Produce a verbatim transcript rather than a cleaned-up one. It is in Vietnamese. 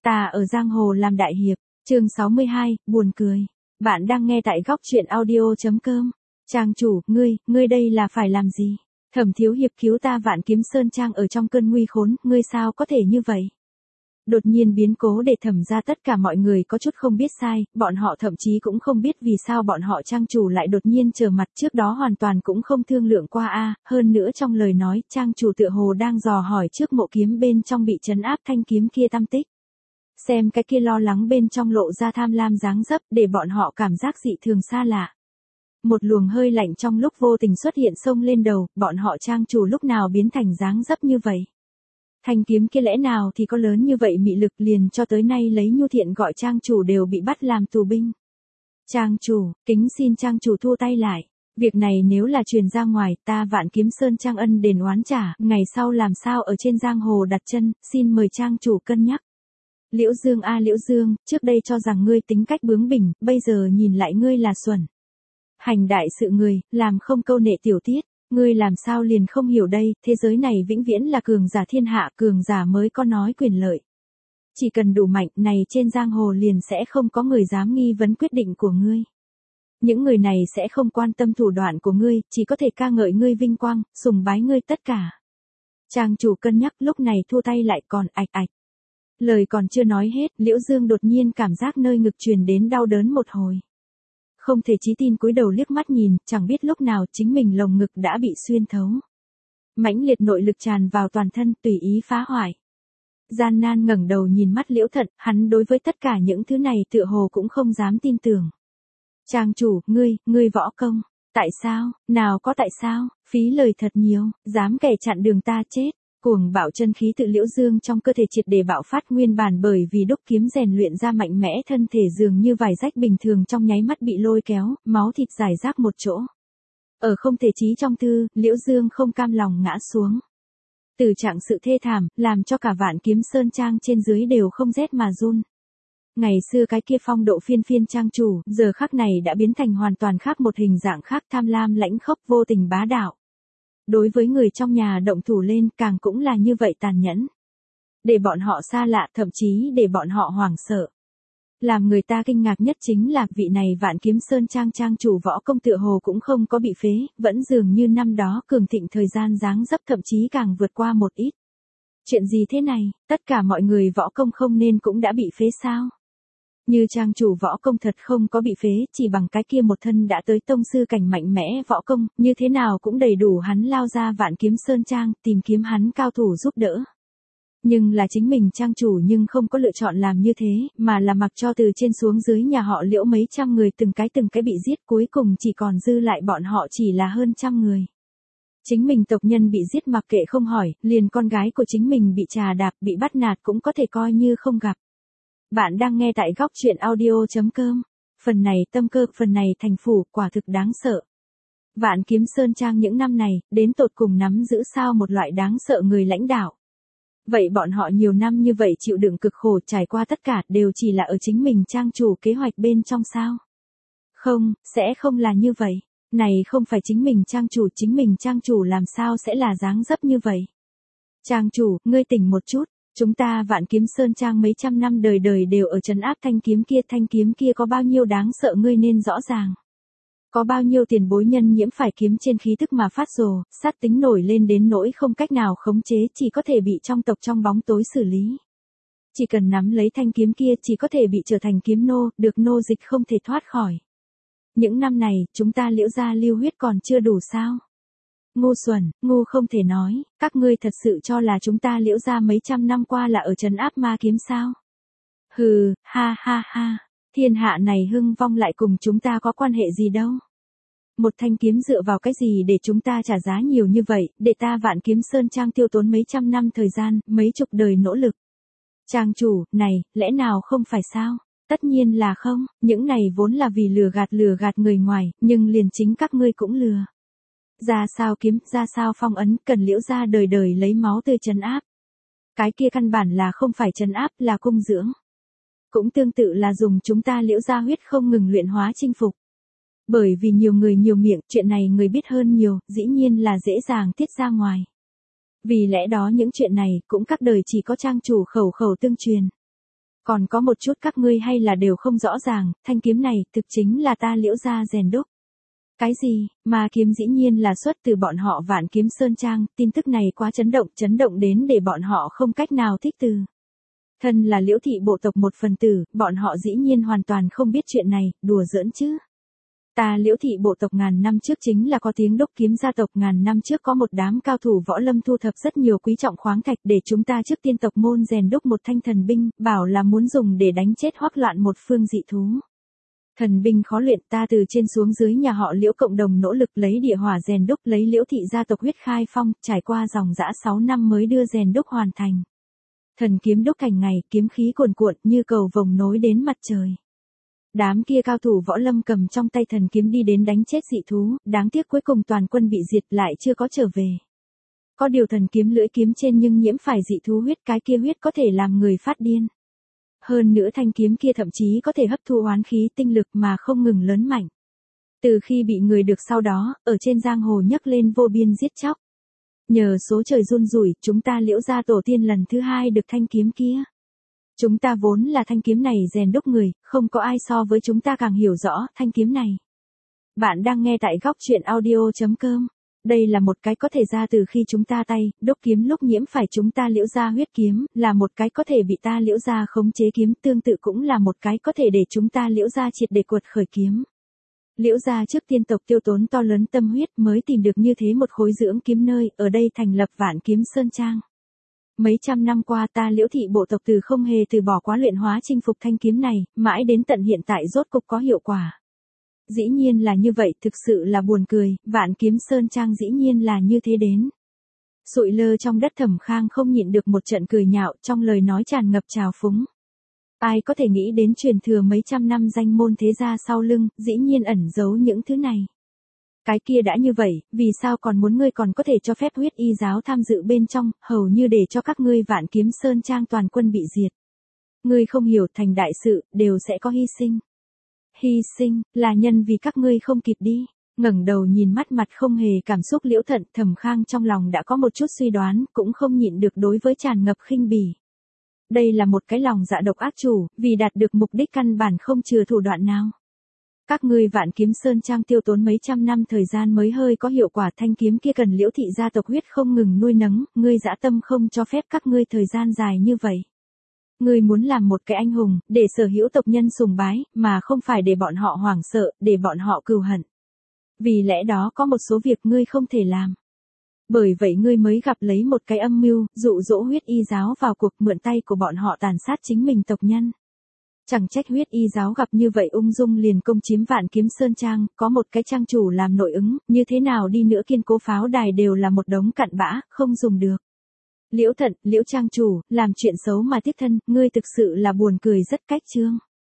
Ta ở giang hồ làm đại hiệp, chương sáu mươi hai, buồn cười. Bạn đang nghe tại góc truyện audio chấm com. Trang chủ, ngươi, ngươi đây là phải làm gì? Thẩm thiếu hiệp cứu ta Vạn Kiếm Sơn Trang ở trong cơn nguy khốn, ngươi sao có thể như vậy? Đột nhiên biến cố để thẩm ra tất cả mọi người có chút không biết sai, bọn họ thậm chí cũng không biết vì sao bọn họ trang chủ lại đột nhiên trở mặt, trước đó hoàn toàn cũng không thương lượng qua a. Hơn nữa trong lời nói, trang chủ tựa hồ đang dò hỏi trước mộ kiếm bên trong bị trấn áp thanh kiếm kia tam tích. Xem cái kia lo lắng bên trong lộ ra tham lam dáng dấp để bọn họ cảm giác dị thường xa lạ. Một luồng hơi lạnh trong lúc vô tình xuất hiện xông lên đầu, bọn họ trang chủ lúc nào biến thành dáng dấp như vậy. Thanh kiếm kia lẽ nào thì có lớn như vậy mị lực, liền cho tới nay lấy nhu thiện gọi trang chủ đều bị bắt làm tù binh. Trang chủ, kính xin trang chủ thua tay lại. Việc này nếu là truyền ra ngoài, ta Vạn Kiếm Sơn Trang ân đền oán trả, ngày sau làm sao ở trên giang hồ đặt chân, xin mời trang chủ cân nhắc. Liễu Dương a Liễu Dương, trước đây cho rằng ngươi tính cách bướng bỉnh, bây giờ nhìn lại ngươi là xuẩn. Hành đại sự người, làm không câu nệ tiểu tiết. Ngươi làm sao liền không hiểu đây, thế giới này vĩnh viễn là cường giả thiên hạ, cường giả mới có nói quyền lợi. Chỉ cần đủ mạnh này trên giang hồ liền sẽ không có người dám nghi vấn quyết định của ngươi. Những người này sẽ không quan tâm thủ đoạn của ngươi, chỉ có thể ca ngợi ngươi vinh quang, sùng bái ngươi tất cả. Trang chủ cân nhắc lúc này thua tay lại còn ạch ạch. Lời còn chưa nói hết, Liễu Dương đột nhiên cảm giác nơi ngực truyền đến đau đớn một hồi. Không thể chí tin cúi đầu liếc mắt nhìn, chẳng biết lúc nào chính mình lồng ngực đã bị xuyên thấu. Mãnh liệt nội lực tràn vào toàn thân, tùy ý phá hoại. Gian nan ngẩng đầu nhìn mắt Liễu Thận, hắn đối với tất cả những thứ này tựa hồ cũng không dám tin tưởng. Trang chủ, ngươi, ngươi võ công, tại sao, nào có tại sao, phí lời thật nhiều, dám kẻ chặn đường ta chết. Cuồng bạo chân khí tự Liễu Dương trong cơ thể triệt để bạo phát, nguyên bản bởi vì đúc kiếm rèn luyện ra mạnh mẽ thân thể dường như vải rách bình thường trong nháy mắt bị lôi kéo, máu thịt rải rác một chỗ. Ở không thể chí trong thư, Liễu Dương không cam lòng ngã xuống. Từ trạng sự thê thảm, làm cho cả Vạn Kiếm Sơn Trang trên dưới đều không rét mà run. Ngày xưa cái kia phong độ phiên phiên trang chủ, giờ khắc này đã biến thành hoàn toàn khác một hình dạng khác, tham lam lãnh khốc vô tình bá đạo. Đối với người trong nhà động thủ lên càng cũng là như vậy tàn nhẫn. Để bọn họ xa lạ, thậm chí để bọn họ hoảng sợ. Làm người ta kinh ngạc nhất chính là vị này Vạn Kiếm Sơn Trang trang chủ võ công tựa hồ cũng không có bị phế, vẫn dường như năm đó cường thịnh thời gian dáng dấp, thậm chí càng vượt qua một ít. Chuyện gì thế này, tất cả mọi người võ công không nên cũng đã bị phế sao? Như trang chủ võ công thật không có bị phế, chỉ bằng cái kia một thân đã tới tông sư cảnh mạnh mẽ võ công, như thế nào cũng đầy đủ hắn lao ra Vạn Kiếm Sơn Trang, tìm kiếm hắn cao thủ giúp đỡ. Nhưng là chính mình trang chủ nhưng không có lựa chọn làm như thế, mà là mặc cho từ trên xuống dưới nhà họ Liễu mấy trăm người từng cái từng cái bị giết, cuối cùng chỉ còn dư lại bọn họ chỉ là hơn trăm người. Chính mình tộc nhân bị giết mặc kệ không hỏi, liền con gái của chính mình bị trà đạp, bị bắt nạt cũng có thể coi như không gặp. Bạn đang nghe tại góc truyện audio chấm com. Phần này tâm cơ, phần này thành phủ, quả thực đáng sợ. Vạn Kiếm Sơn Trang những năm này, đến tột cùng nắm giữ sao một loại đáng sợ người lãnh đạo. Vậy bọn họ nhiều năm như vậy chịu đựng cực khổ trải qua tất cả đều chỉ là ở chính mình trang chủ kế hoạch bên trong sao? Không, sẽ không là như vậy. Này không phải chính mình trang chủ, chính mình trang chủ làm sao sẽ là dáng dấp như vậy? Trang chủ, ngươi tỉnh một chút. Chúng ta Vạn Kiếm Sơn Trang mấy trăm năm đời đời đều ở trấn áp thanh kiếm kia, thanh kiếm kia có bao nhiêu đáng sợ ngươi nên rõ ràng. Có bao nhiêu tiền bối nhân nhiễm phải kiếm trên khí tức mà phát rồ, sát tính nổi lên đến nỗi không cách nào khống chế, chỉ có thể bị trong tộc trong bóng tối xử lý. Chỉ cần nắm lấy thanh kiếm kia chỉ có thể bị trở thành kiếm nô, được nô dịch không thể thoát khỏi. Những năm này, chúng ta Liễu gia lưu huyết còn chưa đủ sao? Ngu xuẩn, ngu không thể nói, các ngươi thật sự cho là chúng ta Liễu gia mấy trăm năm qua là ở trấn áp ma kiếm sao? Hừ, ha ha ha, thiên hạ này hưng vong lại cùng chúng ta có quan hệ gì đâu? Một thanh kiếm dựa vào cái gì để chúng ta trả giá nhiều như vậy, để ta Vạn Kiếm Sơn Trang tiêu tốn mấy trăm năm thời gian, mấy chục đời nỗ lực. Trang chủ, này, lẽ nào không phải sao? Tất nhiên là không, những này vốn là vì lừa gạt lừa gạt người ngoài, nhưng liền chính các ngươi cũng lừa. Ra sao kiếm, ra sao phong ấn, cần Liễu gia đời đời lấy máu tươi trấn áp. Cái kia căn bản là không phải trấn áp, là cung dưỡng. Cũng tương tự là dùng chúng ta Liễu gia huyết không ngừng luyện hóa chinh phục. Bởi vì nhiều người nhiều miệng, chuyện này người biết hơn nhiều, dĩ nhiên là dễ dàng tiết ra ngoài. Vì lẽ đó những chuyện này, cũng các đời chỉ có trang chủ khẩu khẩu tương truyền. Còn có một chút các ngươi hay là đều không rõ ràng, thanh kiếm này thực chính là ta Liễu gia rèn đúc. Cái gì, mà kiếm dĩ nhiên là xuất từ bọn họ Vạn Kiếm Sơn Trang, tin tức này quá chấn động, chấn động đến để bọn họ không cách nào thích từ. Thân là Liễu thị bộ tộc một phần tử, bọn họ dĩ nhiên hoàn toàn không biết chuyện này, đùa giỡn chứ. Ta Liễu thị bộ tộc ngàn năm trước chính là có tiếng đúc kiếm gia tộc, ngàn năm trước có một đám cao thủ võ lâm thu thập rất nhiều quý trọng khoáng thạch để chúng ta trước tiên tộc môn rèn đúc một thanh thần binh, bảo là muốn dùng để đánh chết hoắc loạn một phương dị thú. Thần binh khó luyện, ta từ trên xuống dưới nhà họ Liễu cộng đồng nỗ lực lấy địa hỏa rèn đúc, lấy Liễu thị gia tộc huyết khai phong, trải qua dòng dã sáu năm mới đưa rèn đúc hoàn thành. Thần kiếm đúc cảnh ngày, kiếm khí cuồn cuộn như cầu vồng nối đến mặt trời. Đám kia cao thủ võ lâm cầm trong tay thần kiếm đi đến đánh chết dị thú, đáng tiếc cuối cùng toàn quân bị diệt lại chưa có trở về. Có điều thần kiếm lưỡi kiếm trên nhưng nhiễm phải dị thú huyết, cái kia huyết có thể làm người phát điên. Hơn nữa thanh kiếm kia thậm chí có thể hấp thu oán khí tinh lực mà không ngừng lớn mạnh. Từ khi bị người được sau đó, ở trên giang hồ nhấc lên vô biên giết chóc. Nhờ số trời run rủi, chúng ta Liễu gia tổ tiên lần thứ hai được thanh kiếm kia. Chúng ta vốn là thanh kiếm này rèn đúc người, không có ai so với chúng ta càng hiểu rõ thanh kiếm này. Bạn đang nghe tại góc truyện audio chấm com. Đây là một cái có thể ra từ khi chúng ta tay, đúc kiếm lúc nhiễm phải chúng ta Liễu gia huyết kiếm, là một cái có thể bị ta Liễu gia khống chế kiếm, tương tự cũng là một cái có thể để chúng ta Liễu gia triệt để cuột khởi kiếm. Liễu gia trước tiên tộc tiêu tốn to lớn tâm huyết mới tìm được như thế một khối dưỡng kiếm nơi, ở đây thành lập Vạn Kiếm Sơn Trang. Mấy trăm năm qua ta Liễu thị bộ tộc từ không hề từ bỏ quá luyện hóa chinh phục thanh kiếm này, mãi đến tận hiện tại rốt cục có hiệu quả. Dĩ nhiên là như vậy, thực sự là buồn cười, Vạn Kiếm Sơn Trang dĩ nhiên là như thế đến. Sụi lơ trong đất Thẩm Khang không nhịn được một trận cười nhạo, trong lời nói tràn ngập trào phúng. Ai có thể nghĩ đến truyền thừa mấy trăm năm danh môn thế gia sau lưng, dĩ nhiên ẩn giấu những thứ này. Cái kia đã như vậy, vì sao còn muốn ngươi còn có thể cho phép huyết y giáo tham dự bên trong, hầu như để cho các ngươi Vạn Kiếm Sơn Trang toàn quân bị diệt. Ngươi không hiểu, thành đại sự, đều sẽ có hy sinh. Hy sinh, là nhân vì các ngươi không kịp đi. Ngẩng đầu nhìn mắt mặt không hề cảm xúc Liễu Thận, Thẩm Khang trong lòng đã có một chút suy đoán, cũng không nhịn được đối với tràn ngập khinh bỉ. Đây là một cái lòng dạ độc ác chủ, vì đạt được mục đích căn bản không chừa thủ đoạn nào. Các ngươi Vạn Kiếm Sơn Trang tiêu tốn mấy trăm năm thời gian mới hơi có hiệu quả, thanh kiếm kia cần Liễu thị gia tộc huyết không ngừng nuôi nấng, ngươi dã tâm không cho phép các ngươi thời gian dài như vậy. Ngươi muốn làm một cái anh hùng, để sở hữu tộc nhân sùng bái, mà không phải để bọn họ hoảng sợ, để bọn họ cừu hận. Vì lẽ đó có một số việc ngươi không thể làm. Bởi vậy ngươi mới gặp lấy một cái âm mưu, dụ dỗ huyết y giáo vào cuộc, mượn tay của bọn họ tàn sát chính mình tộc nhân. Chẳng trách huyết y giáo gặp như vậy ung dung liền công chiếm Vạn Kiếm Sơn Trang, có một cái trang chủ làm nội ứng, như thế nào đi nữa kiên cố pháo đài đều là một đống cặn bã, không dùng được. Liễu Thận, Liễu trang chủ, làm chuyện xấu mà tiếc thân, ngươi thực sự là buồn cười rất cách chương.